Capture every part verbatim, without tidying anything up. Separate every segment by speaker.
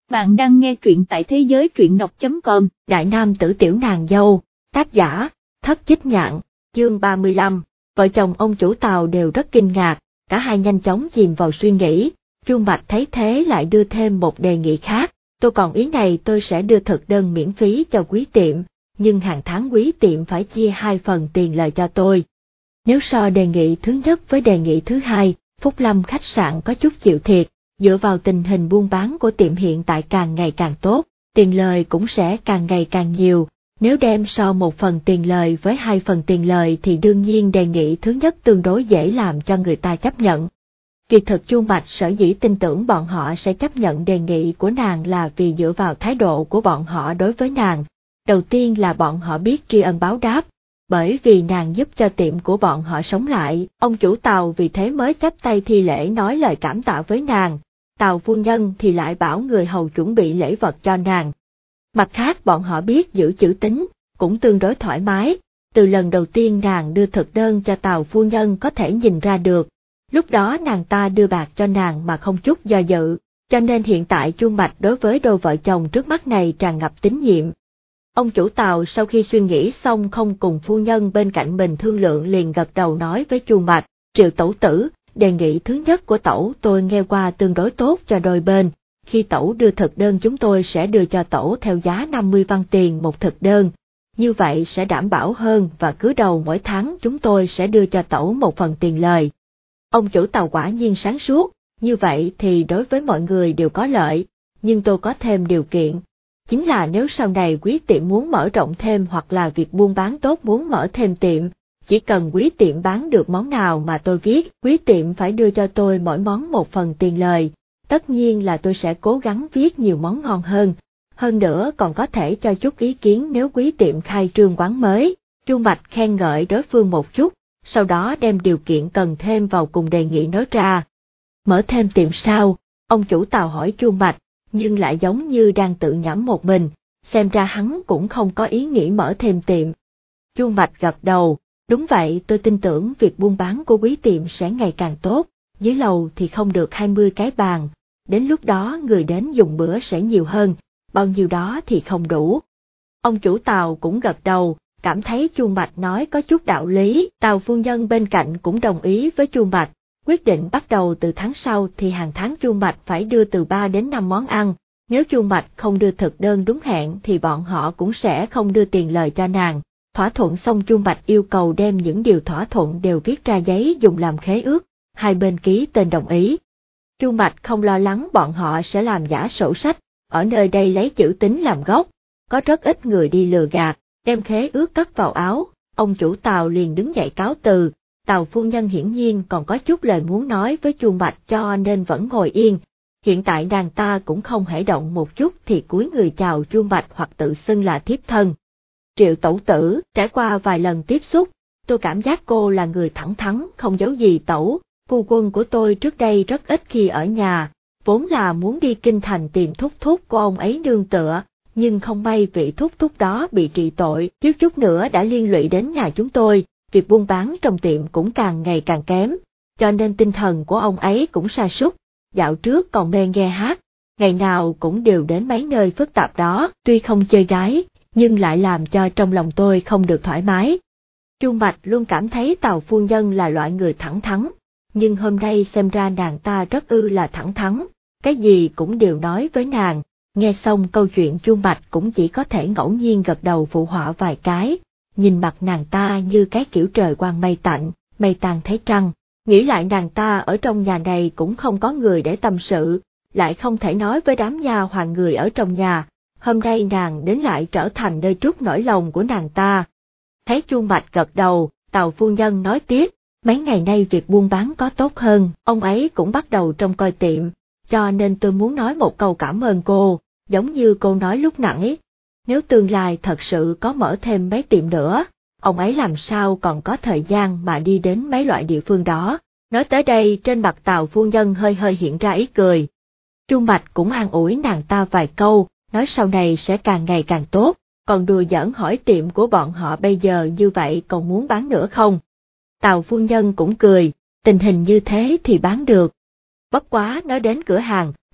Speaker 1: Bạn đang nghe truyện tại thế giới truyện đọc chấm com.
Speaker 2: Đại nam tử tiểu nàng dâu, tác giả, Thất Chích Nhạn, chương ba mươi lăm. Vợ chồng ông chủ tàu đều rất kinh ngạc, cả hai nhanh chóng chìm vào suy nghĩ. Chu Mạch thấy thế lại đưa thêm một đề nghị khác, tôi còn ý này tôi sẽ đưa thực đơn miễn phí cho quý tiệm, nhưng hàng tháng quý tiệm phải chia hai phần tiền lời cho tôi. Nếu so đề nghị thứ nhất với đề nghị thứ hai, Phúc Lâm khách sạn có chút chịu thiệt, dựa vào tình hình buôn bán của tiệm hiện tại càng ngày càng tốt, tiền lời cũng sẽ càng ngày càng nhiều. Nếu đem so một phần tiền lời với hai phần tiền lời thì đương nhiên đề nghị thứ nhất tương đối dễ làm cho người ta chấp nhận. Kỳ thực Chu Mạch sở dĩ tin tưởng bọn họ sẽ chấp nhận đề nghị của nàng là vì dựa vào thái độ của bọn họ đối với nàng. Đầu tiên là bọn họ biết tri ân báo đáp, bởi vì nàng giúp cho tiệm của bọn họ sống lại, ông chủ tàu vì thế mới chắp tay thi lễ nói lời cảm tạ với nàng, Tàu phu nhân thì lại bảo người hầu chuẩn bị lễ vật cho nàng. Mặt khác bọn họ biết giữ chữ tín, cũng tương đối thoải mái, từ lần đầu tiên nàng đưa thực đơn cho Tàu phu nhân có thể nhìn ra được, lúc đó nàng ta đưa bạc cho nàng mà không chút do dự, cho nên hiện tại Chu Mạch đối với đôi vợ chồng trước mắt này tràn ngập tín nhiệm. Ông chủ tàu sau khi suy nghĩ xong không cùng phu nhân bên cạnh mình thương lượng liền gật đầu nói với Chu Mạch, Triệu tẩu tử, đề nghị thứ nhất của tẩu tôi nghe qua tương đối tốt cho đôi bên, khi tẩu đưa thực đơn chúng tôi sẽ đưa cho tẩu theo giá năm mươi văn tiền một thực đơn, như vậy sẽ đảm bảo hơn và cứ đầu mỗi tháng chúng tôi sẽ đưa cho tẩu một phần tiền lời. Ông chủ tàu quả nhiên sáng suốt, như vậy thì đối với mọi người đều có lợi, nhưng tôi có thêm điều kiện. Chính là nếu sau này quý tiệm muốn mở rộng thêm hoặc là việc buôn bán tốt muốn mở thêm tiệm, chỉ cần quý tiệm bán được món nào mà tôi viết, quý tiệm phải đưa cho tôi mỗi món một phần tiền lời, tất nhiên là tôi sẽ cố gắng viết nhiều món ngon hơn, hơn nữa còn có thể cho chút ý kiến nếu quý tiệm khai trương quán mới. Chu Mạch khen ngợi đối phương một chút, sau đó đem điều kiện cần thêm vào cùng đề nghị nói ra. Mở thêm tiệm sao? Ông chủ tàu hỏi Chu Mạch, nhưng lại giống như đang tự nhẩm một mình, xem ra hắn cũng không có ý nghĩ mở thêm tiệm. Chu Mạch gật đầu, đúng vậy tôi tin tưởng việc buôn bán của quý tiệm sẽ ngày càng tốt, dưới lầu thì không được hai mươi cái bàn, đến lúc đó người đến dùng bữa sẽ nhiều hơn, bao nhiêu đó thì không đủ. Ông chủ tàu cũng gật đầu, cảm thấy Chu Mạch nói có chút đạo lý, Tàu phu nhân bên cạnh cũng đồng ý với Chu Mạch. Quyết định bắt đầu từ tháng sau thì hàng tháng Chu Mạch phải đưa từ ba đến năm món ăn, nếu Chu Mạch không đưa thực đơn đúng hẹn thì bọn họ cũng sẽ không đưa tiền lời cho nàng. Thỏa thuận xong Chu Mạch yêu cầu đem những điều thỏa thuận đều viết ra giấy dùng làm khế ước, hai bên ký tên đồng ý. Chu Mạch không lo lắng bọn họ sẽ làm giả sổ sách, ở nơi đây lấy chữ tín làm gốc, có rất ít người đi lừa gạt, đem khế ước cất vào áo, ông chủ tàu liền đứng dậy cáo từ. Tàu phu nhân hiển nhiên còn có chút lời muốn nói với Chu Mạch cho nên vẫn ngồi yên, hiện tại nàng ta cũng không hễ động một chút thì cúi người chào Chu Mạch hoặc tự xưng là thiếp thân. Triệu tẩu tử, trải qua vài lần tiếp xúc, tôi cảm giác cô là người thẳng thắn không giấu gì tẩu, phu quân của tôi trước đây rất ít khi ở nhà, vốn là muốn đi kinh thành tìm thúc thúc của ông ấy nương tựa, nhưng không may vị thúc thúc đó bị trị tội, thiếu chút nữa đã liên lụy đến nhà chúng tôi. Việc buôn bán trong tiệm cũng càng ngày càng kém, cho nên tinh thần của ông ấy cũng sa sút. Dạo trước còn mê nghe hát, ngày nào cũng đều đến mấy nơi phức tạp đó, tuy không chơi gái, nhưng lại làm cho trong lòng tôi không được thoải mái. Chu Mạch luôn cảm thấy Tàu phu nhân là loại người thẳng thắn, nhưng hôm nay xem ra nàng ta rất ư là thẳng thắn, cái gì cũng đều nói với nàng. Nghe xong câu chuyện Chu Mạch cũng chỉ có thể ngẫu nhiên gật đầu phụ họa vài cái. Nhìn mặt nàng ta như cái kiểu trời quang mây tạnh, mây tàn thấy trăng, nghĩ lại nàng ta ở trong nhà này cũng không có người để tâm sự, lại không thể nói với đám nha hoàn người ở trong nhà, hôm nay nàng đến lại trở thành nơi trút nỗi lòng của nàng ta. Thấy Chu Mạch gật đầu, Tàu phu nhân nói tiếp, mấy ngày nay việc buôn bán có tốt hơn, ông ấy cũng bắt đầu trông coi tiệm, cho nên tôi muốn nói một câu cảm ơn cô, giống như cô nói lúc nãy. Nếu tương lai thật sự có mở thêm mấy tiệm nữa, ông ấy làm sao còn có thời gian mà đi đến mấy loại địa phương đó. Nói tới đây trên mặt Tàu phu nhân hơi hơi hiện ra ý cười. Chu Mạch cũng an ủi nàng ta vài câu, nói sau này sẽ càng ngày càng tốt, còn đùa giỡn hỏi tiệm của bọn họ bây giờ như vậy còn muốn bán nữa không. Tàu phu nhân cũng cười, tình hình như thế thì bán được. Bất quá nói đến cửa hàng,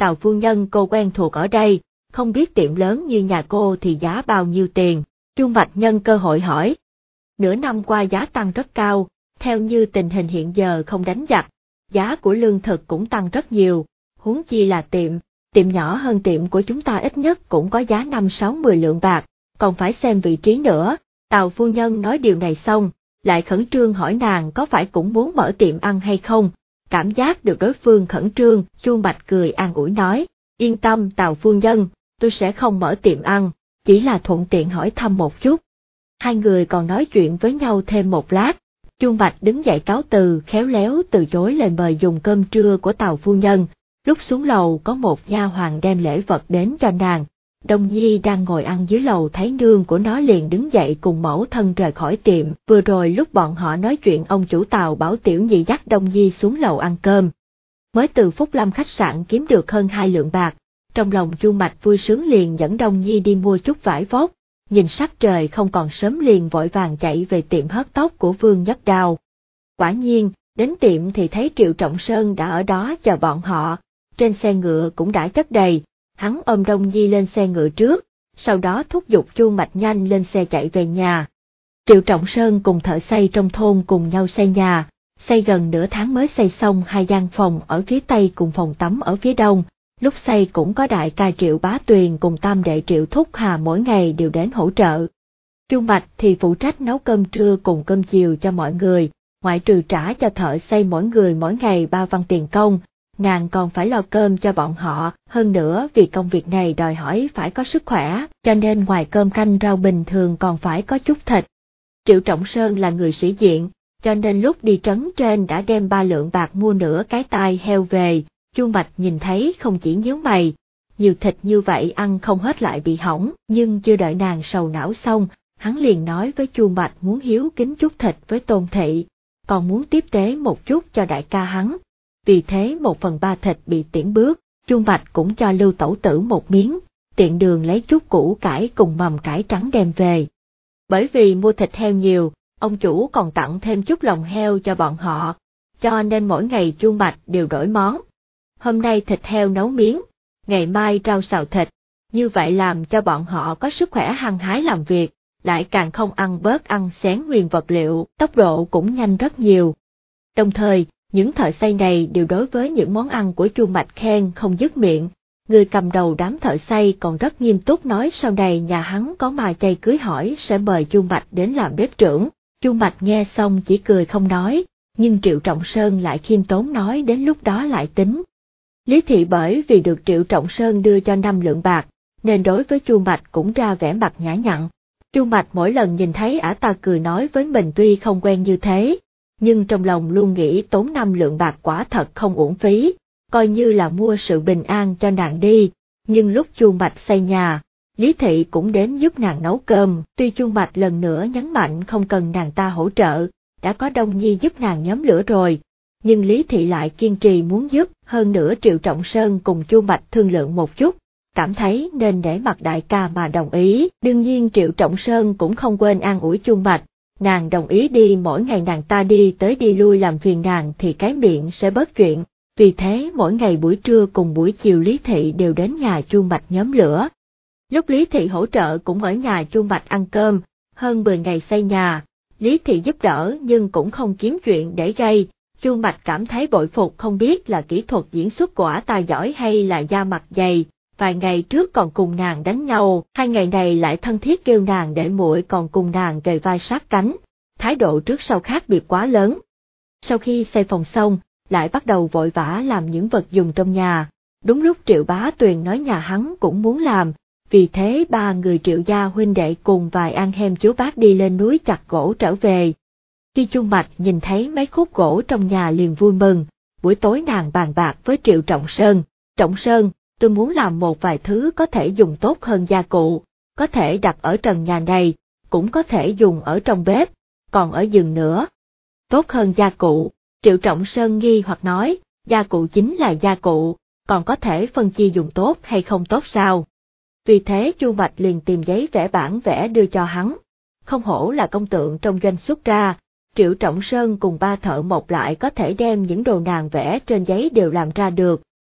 Speaker 2: Tào phu nhân cô quen thuộc ở đây, không biết tiệm lớn như nhà cô thì giá bao nhiêu tiền? Chu Mạch nhân cơ hội hỏi. Nửa năm qua giá tăng rất cao, theo như tình hình hiện giờ không đánh giặc, giá của lương thực cũng tăng rất nhiều, huống chi là tiệm, tiệm nhỏ hơn tiệm của chúng ta ít nhất cũng có giá năm sáu mười lượng bạc, còn phải xem vị trí nữa. Tào phu nhân nói điều này xong, lại khẩn trương hỏi nàng có phải cũng muốn mở tiệm ăn hay không. Cảm giác được đối phương khẩn trương, Chu Mạch cười an ủi nói, yên tâm Tào phu nhân, tôi sẽ không mở tiệm ăn, chỉ là thuận tiện hỏi thăm một chút. Hai người còn nói chuyện với nhau thêm một lát, Chu Mạch đứng dậy cáo từ, khéo léo từ chối lời mời dùng cơm trưa của Tào phu nhân. Lúc xuống lầu có một nha hoàn đem lễ vật đến cho nàng. Đông Nhi đang ngồi ăn dưới lầu thấy nương của nó liền đứng dậy cùng mẫu thân rời khỏi tiệm. Vừa rồi lúc bọn họ nói chuyện ông chủ Tào bảo Tiểu Nhi dắt Đông Nhi xuống lầu ăn cơm. Mới từ Phúc Lâm khách sạn kiếm được hơn hai lượng bạc, trong lòng Chu Mạch vui sướng liền dẫn Đông Nhi đi mua chút vải vóc, nhìn sắc trời không còn sớm liền vội vàng chạy về tiệm hớt tóc của Vương Nhất Đao. Quả nhiên, đến tiệm thì thấy Triệu Trọng Sơn đã ở đó chờ bọn họ, trên xe ngựa cũng đã chất đầy. Hắn ôm Đông Nhi lên xe ngựa trước, sau đó thúc giục Chu Mạch nhanh lên xe chạy về nhà. Triệu Trọng Sơn cùng thợ xây trong thôn cùng nhau xây nhà, xây gần nửa tháng mới xây xong hai gian phòng ở phía tây cùng phòng tắm ở phía đông. Lúc xây cũng có đại ca Triệu Bá Tuyền cùng tam đệ Triệu Thúc Hà mỗi ngày đều đến hỗ trợ. Chu Mạch thì phụ trách nấu cơm trưa cùng cơm chiều cho mọi người, ngoại trừ trả cho thợ xây mỗi người mỗi ngày ba văn tiền công. Nàng còn phải lo cơm cho bọn họ, hơn nữa vì công việc này đòi hỏi phải có sức khỏe, cho nên ngoài cơm canh rau bình thường còn phải có chút thịt. Triệu Trọng Sơn là người sĩ diện, cho nên lúc đi trấn trên đã đem ba lượng bạc mua nửa cái tai heo về. Chu Mạch nhìn thấy không chỉ nhíu mày, nhiều thịt như vậy ăn không hết lại bị hỏng, nhưng chưa đợi nàng sầu não xong, hắn liền nói với Chu Mạch muốn hiếu kính chút thịt với Tôn Thị, còn muốn tiếp tế một chút cho đại ca hắn. Vì thế một phần ba thịt bị tiễn bước, Chu Mạch cũng cho Lưu Tẩu Tử một miếng, tiện đường lấy chút củ cải cùng mầm cải trắng đem về. Bởi vì mua thịt heo nhiều, ông chủ còn tặng thêm chút lòng heo cho bọn họ, cho nên mỗi ngày Chu Mạch đều đổi món. Hôm nay thịt heo nấu miếng, ngày mai rau xào thịt, như vậy làm cho bọn họ có sức khỏe hăng hái làm việc, lại càng không ăn bớt ăn xén nguyên vật liệu, tốc độ cũng nhanh rất nhiều. Đồng thời, những thợ xây này đều đối với những món ăn của Chu Mạch khen không dứt miệng. Người cầm đầu đám thợ xây còn rất nghiêm túc nói sau này nhà hắn có mà chay cưới hỏi sẽ mời Chu Mạch đến làm bếp trưởng. Chu Mạch nghe xong chỉ cười không nói, nhưng Triệu Trọng Sơn lại khiêm tốn nói đến lúc đó lại tính. Lý Thị bởi vì được Triệu Trọng Sơn đưa cho năm lượng bạc, nên đối với Chu Mạch cũng ra vẻ mặt nhã nhặn. Chu Mạch mỗi lần nhìn thấy ả ta cười nói với mình tuy không quen như thế, nhưng trong lòng luôn nghĩ tốn năm lượng bạc quả thật không uổng phí, coi như là mua sự bình an cho nàng đi. Nhưng lúc Chu Mạch xây nhà, Lý Thị cũng đến giúp nàng nấu cơm, tuy Chu Mạch lần nữa nhấn mạnh không cần nàng ta hỗ trợ, đã có Đông Nhi giúp nàng nhóm lửa rồi, nhưng Lý Thị lại kiên trì muốn giúp, hơn nữa Triệu Trọng Sơn cùng Chu Mạch thương lượng một chút, cảm thấy nên để mặt đại ca mà đồng ý. Đương nhiên Triệu Trọng Sơn cũng không quên an ủi Chu Mạch, nàng đồng ý đi mỗi ngày nàng ta đi tới đi lui làm phiền nàng thì cái miệng sẽ bớt chuyện, vì thế mỗi ngày buổi trưa cùng buổi chiều Lý Thị đều đến nhà Chu Mạch nhóm lửa. Lúc Lý Thị hỗ trợ cũng ở nhà Chu Mạch ăn cơm, hơn mười ngày xây nhà, Lý Thị giúp đỡ nhưng cũng không kiếm chuyện để gây. Chu Mạch cảm thấy bội phục, không biết là kỹ thuật diễn xuất của ả ta giỏi hay là da mặt dày, vài ngày trước còn cùng nàng đánh nhau, hai ngày này lại thân thiết kêu nàng để muội còn cùng nàng kề vai sát cánh, thái độ trước sau khác biệt quá lớn. Sau khi xây phòng xong, lại bắt đầu vội vã làm những vật dùng trong nhà, đúng lúc Triệu Bá Tuyền nói nhà hắn cũng muốn làm, vì thế ba người Triệu gia huynh đệ cùng vài anh em chú bác đi lên núi chặt gỗ trở về. Khi Chu Mạch nhìn thấy mấy khúc gỗ trong nhà liền vui mừng, buổi tối nàng bàn bạc với Triệu Trọng Sơn, Trọng Sơn, tôi muốn làm một vài thứ có thể dùng tốt hơn gia cụ, có thể đặt ở trần nhà này, cũng có thể dùng ở trong bếp, còn ở giường nữa. Tốt hơn gia cụ, Triệu Trọng Sơn nghi hoặc nói, gia cụ chính là gia cụ, còn có thể phân chia dùng tốt hay không tốt sao? Vì thế Chu Mạch liền tìm giấy vẽ bản vẽ đưa cho hắn. Không hổ là công tượng trong doanh xuất ra, Triệu Trọng Sơn cùng ba thợ mộc lại có thể đem những đồ nàng vẽ trên giấy đều làm ra được,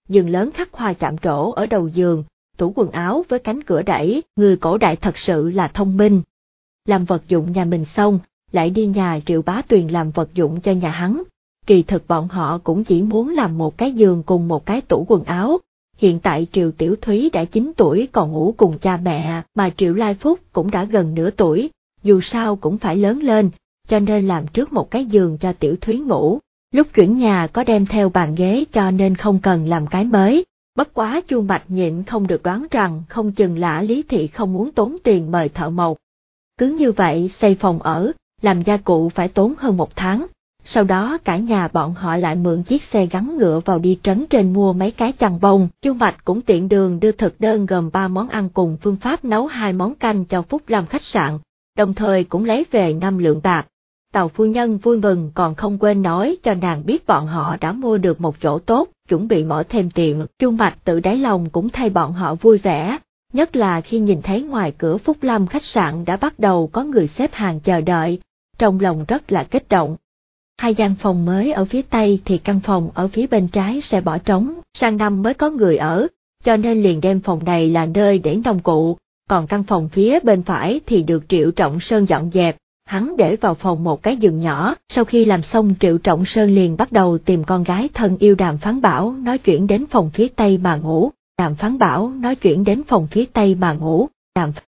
Speaker 2: giường lớn khắc hoa chạm trổ ở đầu giường, tủ quần áo với cánh cửa đẩy, người cổ đại thật sự là thông minh. Làm vật dụng nhà mình xong, lại đi nhà Triệu Bá Tuyền làm vật dụng cho nhà hắn. Kỳ thực bọn họ cũng chỉ muốn làm một cái giường cùng một cái tủ quần áo. Hiện tại Triệu Tiểu Thúy đã chín tuổi còn ngủ cùng cha mẹ, mà Triệu Lai Phúc cũng đã gần nửa tuổi, dù sao cũng phải lớn lên, cho nên làm trước một cái giường cho Tiểu Thúy ngủ. Lúc chuyển nhà có đem theo bàn ghế cho nên không cần làm cái mới. Bất quá Chu Mạch nhịn không được đoán rằng không chừng lã Lý Thị không muốn tốn tiền mời thợ mộc. Cứ như vậy xây phòng ở, làm gia cụ phải tốn hơn một tháng. Sau đó cả nhà bọn họ lại mượn chiếc xe gắn ngựa vào đi trấn trên mua mấy cái chăn bông. Chu Mạch cũng tiện đường đưa thực đơn gồm ba món ăn cùng phương pháp nấu hai món canh cho Phúc Lâm khách sạn, đồng thời cũng lấy về năm lượng bạc. Tàu phu nhân vui mừng còn không quên nói cho nàng biết bọn họ đã mua được một chỗ tốt, chuẩn bị mở thêm tiệm. Chu Mạch tự đáy lòng cũng thay bọn họ vui vẻ, nhất là khi nhìn thấy ngoài cửa Phúc Lâm khách sạn đã bắt đầu có người xếp hàng chờ đợi, trong lòng rất là kích động. Hai gian phòng mới ở phía Tây thì căn phòng ở phía bên trái sẽ bỏ trống, sang năm mới có người ở, cho nên liền đem phòng này là nơi để nông cụ, còn căn phòng phía bên phải thì được Triệu Trọng Sơn dọn dẹp. Hắn để vào phòng một cái giường nhỏ, sau khi làm xong Triệu Trọng Sơn liền bắt đầu tìm con gái thân yêu Đàm Phán Bảo nói chuyển đến phòng phía Tây mà ngủ. Đàm Phán Bảo nói chuyển đến phòng phía Tây mà ngủ. Đàm